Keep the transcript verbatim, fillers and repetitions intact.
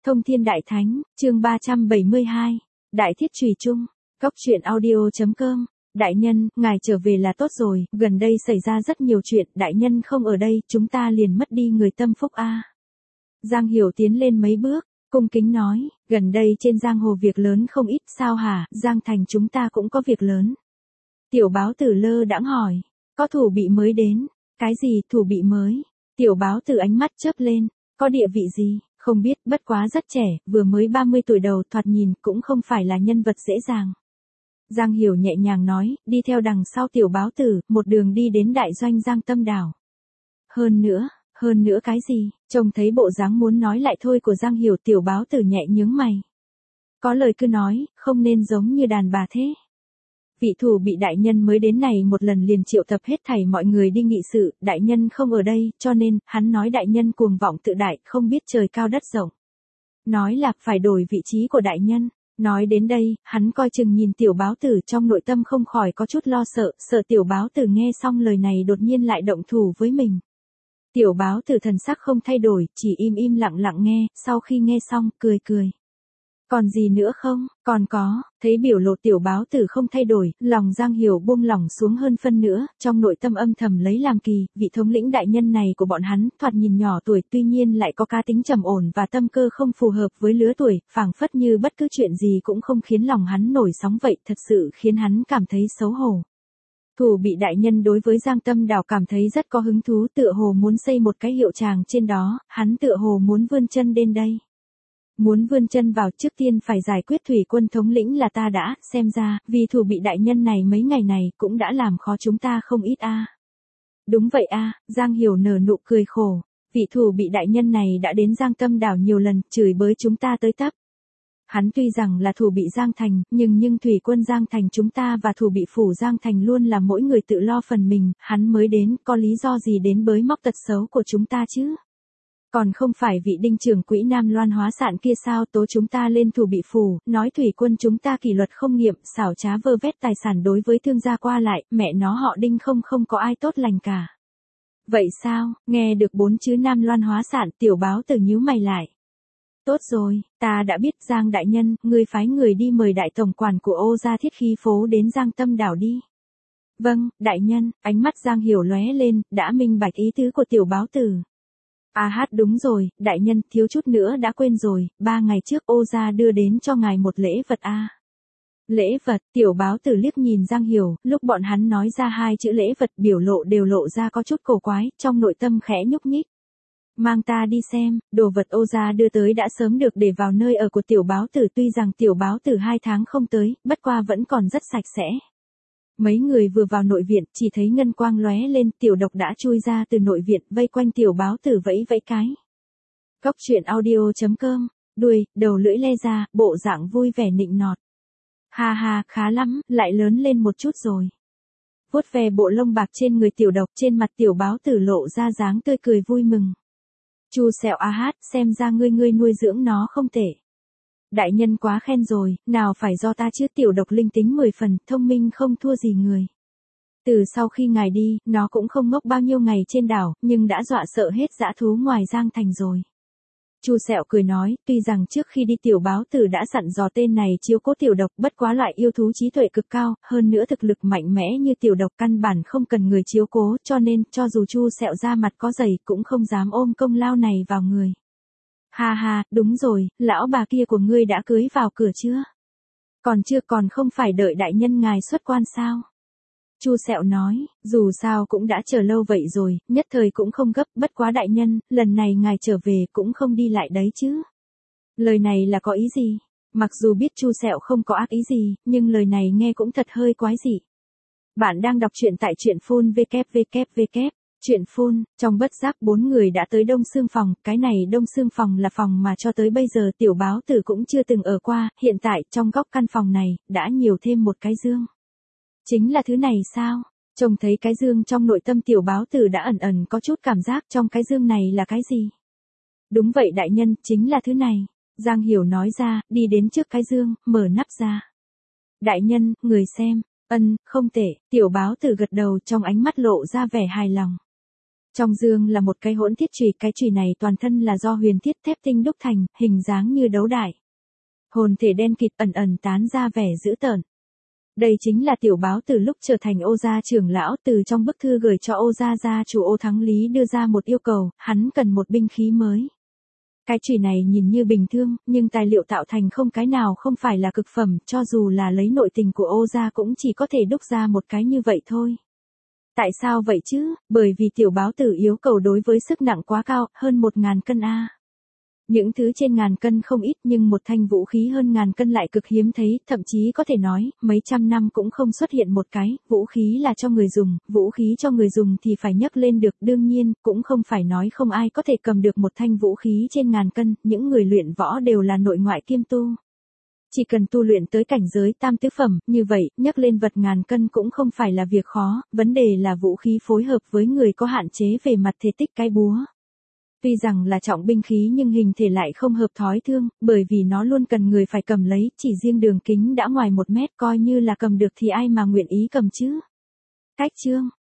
Thông Thiên Đại Thánh, chương ba trăm bảy mươi hai, Đại Thiết Chùy Chung, Cốc truyện audio chấm com. Đại nhân, ngài trở về là tốt rồi, gần đây xảy ra rất nhiều chuyện, đại nhân không ở đây, chúng ta liền mất đi người tâm phúc a. Giang Hiểu tiến lên mấy bước, cung kính nói, gần đây trên giang hồ việc lớn không ít, sao hả, Giang Thành chúng ta cũng có việc lớn. Tiểu Báo Tử lơ đãng hỏi, có thủ bị mới đến, cái gì thủ bị mới? Tiểu Báo Tử ánh mắt chớp lên, có địa vị gì? Không biết, bất quá rất trẻ, vừa mới ba mươi tuổi đầu, thoạt nhìn cũng không phải là nhân vật dễ dàng. Giang Hiểu nhẹ nhàng nói, đi theo đằng sau Tiểu Báo Tử, một đường đi đến đại doanh Giang Tâm Đảo. Hơn nữa, hơn nữa cái gì? Trông thấy bộ dáng muốn nói lại thôi của Giang Hiểu, Tiểu Báo Tử nhẹ nhướng mày. Có lời cứ nói, không nên giống như đàn bà thế. Vị thủ bị đại nhân mới đến này một lần liền triệu tập hết thảy mọi người đi nghị sự, đại nhân không ở đây, cho nên, hắn nói đại nhân cuồng vọng tự đại, không biết trời cao đất rộng. Nói là phải đổi vị trí của đại nhân. Nói đến đây, hắn coi chừng nhìn Tiểu Báo Tử, trong nội tâm không khỏi có chút lo sợ, sợ Tiểu Báo Tử nghe xong lời này đột nhiên lại động thủ với mình. Tiểu Báo Tử thần sắc không thay đổi, chỉ im im lặng lặng nghe, sau khi nghe xong, cười cười. Còn gì nữa không? Còn có, thấy biểu lộ Tiểu Báo Tử không thay đổi, lòng Giang Hiểu buông lỏng xuống hơn phân nữa, trong nội tâm âm thầm lấy làm kỳ, vị thống lĩnh đại nhân này của bọn hắn, thoạt nhìn nhỏ tuổi tuy nhiên lại có cá tính trầm ổn và tâm cơ không phù hợp với lứa tuổi, phảng phất như bất cứ chuyện gì cũng không khiến lòng hắn nổi sóng vậy, thật sự khiến hắn cảm thấy xấu hổ. Thủ bị đại nhân đối với Giang Tâm Đảo cảm thấy rất có hứng thú, tựa hồ muốn xây một cái hiệu tràng trên đó, hắn tựa hồ muốn vươn chân đến đây. Muốn vươn chân vào, trước tiên phải giải quyết thủy quân thống lĩnh là ta đã, xem ra, vì thủ bị đại nhân này mấy ngày này cũng đã làm khó chúng ta không ít a. À. Đúng vậy a, à, Giang Hiểu nở nụ cười khổ, vị thủ bị đại nhân này đã đến Giang Tâm Đảo nhiều lần, chửi bới chúng ta tới tấp. Hắn tuy rằng là thủ bị Giang Thành, nhưng nhưng thủy quân Giang Thành chúng ta và thủ bị phủ Giang Thành luôn là mỗi người tự lo phần mình, hắn mới đến, có lý do gì đến bới móc tật xấu của chúng ta chứ? Còn không phải vị đinh trưởng quỹ Nam Loan Hóa Sạn kia sao, tố chúng ta lên thủ bị phủ, nói thủy quân chúng ta kỷ luật không nghiêm, xảo trá vơ vét tài sản đối với thương gia qua lại, mẹ nó họ đinh không không có ai tốt lành cả. Vậy sao, nghe được bốn chữ Nam Loan Hóa Sạn, Tiểu Báo Tử nhíu mày lại. Tốt rồi, ta đã biết Giang đại nhân, ngươi phái người đi mời đại tổng quản của Ô Gia Thiết Khí phố đến Giang Tâm Đảo đi. Vâng, đại nhân, ánh mắt Giang Hiểu lóe lên, đã minh bạch ý tứ của Tiểu Báo Tử. À hát đúng rồi, đại nhân, thiếu chút nữa đã quên rồi, ba ngày trước Ô Gia đưa đến cho ngài một lễ vật a. À. Lễ vật, Tiểu Báo Tử liếc nhìn Giang Hiểu, lúc bọn hắn nói ra hai chữ lễ vật biểu lộ đều lộ ra có chút cổ quái, trong nội tâm khẽ nhúc nhích. Mang ta đi xem, đồ vật Ô Gia đưa tới đã sớm được để vào nơi ở của Tiểu Báo Tử, tuy rằng Tiểu Báo Tử hai tháng không tới, bất qua vẫn còn rất sạch sẽ. Mấy người vừa vào nội viện, chỉ thấy ngân quang lóe lên, Tiểu Độc đã chui ra từ nội viện, vây quanh Tiểu Báo Tử vẫy vẫy cái. Cốc truyện audio chấm com, đuôi, đầu lưỡi le ra, bộ dạng vui vẻ nịnh nọt. Ha ha, khá lắm, lại lớn lên một chút rồi. Vuốt ve bộ lông bạc trên người Tiểu Độc, trên mặt Tiểu Báo Tử lộ ra dáng tươi cười vui mừng. Chu Sẹo a hát, xem ra ngươi ngươi nuôi dưỡng nó không tệ. Đại nhân quá khen rồi, nào phải do ta chứ, Tiểu Độc linh tính mười phần, thông minh không thua gì người. Từ sau khi ngài đi, nó cũng không ngốc bao nhiêu ngày trên đảo, nhưng đã dọa sợ hết dã thú ngoài Giang Thành rồi. Chu Sẹo cười nói, tuy rằng trước khi đi Tiểu Báo Tử đã dặn dò tên này chiếu cố Tiểu Độc, bất quá loại yêu thú trí tuệ cực cao, hơn nữa thực lực mạnh mẽ như Tiểu Độc căn bản không cần người chiếu cố, cho nên, cho dù Chu Sẹo ra mặt có dày cũng không dám ôm công lao này vào người. Ha ha, đúng rồi, lão bà kia của ngươi đã cưới vào cửa chưa? Còn chưa, còn không phải đợi đại nhân ngài xuất quan sao? Chu Sẹo nói, dù sao cũng đã chờ lâu vậy rồi, nhất thời cũng không gấp, bất quá đại nhân, lần này ngài trở về cũng không đi lại đấy chứ. Lời này là có ý gì? Mặc dù biết Chu Sẹo không có ác ý gì, nhưng lời này nghe cũng thật hơi quái dị. Bạn đang đọc truyện tại truyện phun vê kép vê kép vê kép. Chuyện phun, trong bất giác bốn người đã tới Đông Xương Phòng, cái này Đông Xương Phòng là phòng mà cho tới bây giờ Tiểu Báo Tử cũng chưa từng ở qua, hiện tại trong góc căn phòng này, đã nhiều thêm một cái dương. Chính là thứ này sao? Trông thấy cái dương trong nội tâm Tiểu Báo Tử đã ẩn ẩn có chút cảm giác trong cái dương này là cái gì? Đúng vậy đại nhân, chính là thứ này. Giang Hiểu nói ra, đi đến trước cái dương, mở nắp ra. Đại nhân, người xem, ân, không tệ, Tiểu Báo Tử gật đầu trong ánh mắt lộ ra vẻ hài lòng. Trong dương là một cái hỗn thiết chùy, cái chùy này toàn thân là do huyền thiết thép tinh đúc thành, hình dáng như đấu đại. Hồn thể đen kịt ẩn ẩn tán ra vẻ dữ tợn. Đây chính là Tiểu Báo từ lúc trở thành Ô gia trưởng lão, từ trong bức thư gửi cho Ô gia gia chủ Ô Thắng Lý đưa ra một yêu cầu, hắn cần một binh khí mới. Cái chùy này nhìn như bình thường, nhưng tài liệu tạo thành không cái nào không phải là cực phẩm, cho dù là lấy nội tình của Ô gia cũng chỉ có thể đúc ra một cái như vậy thôi. Tại sao vậy chứ? Bởi vì Tiểu Báo tử yêu cầu đối với sức nặng quá cao, hơn một ngàn cân a. Những thứ trên ngàn cân không ít, nhưng một thanh vũ khí hơn ngàn cân lại cực hiếm thấy, thậm chí có thể nói, mấy trăm năm cũng không xuất hiện một cái. Vũ khí là cho người dùng, vũ khí cho người dùng thì phải nhấc lên được, đương nhiên, cũng không phải nói không ai có thể cầm được một thanh vũ khí trên ngàn cân, những người luyện võ đều là nội ngoại kiêm tu. Chỉ cần tu luyện tới cảnh giới tam tứ phẩm, như vậy, nhấc lên vật ngàn cân cũng không phải là việc khó, vấn đề là vũ khí phối hợp với người có hạn chế về mặt thể tích cái búa. Tuy rằng là trọng binh khí nhưng hình thể lại không hợp thói thương, bởi vì nó luôn cần người phải cầm lấy, chỉ riêng đường kính đã ngoài một mét, coi như là cầm được thì ai mà nguyện ý cầm chứ. Cách chương,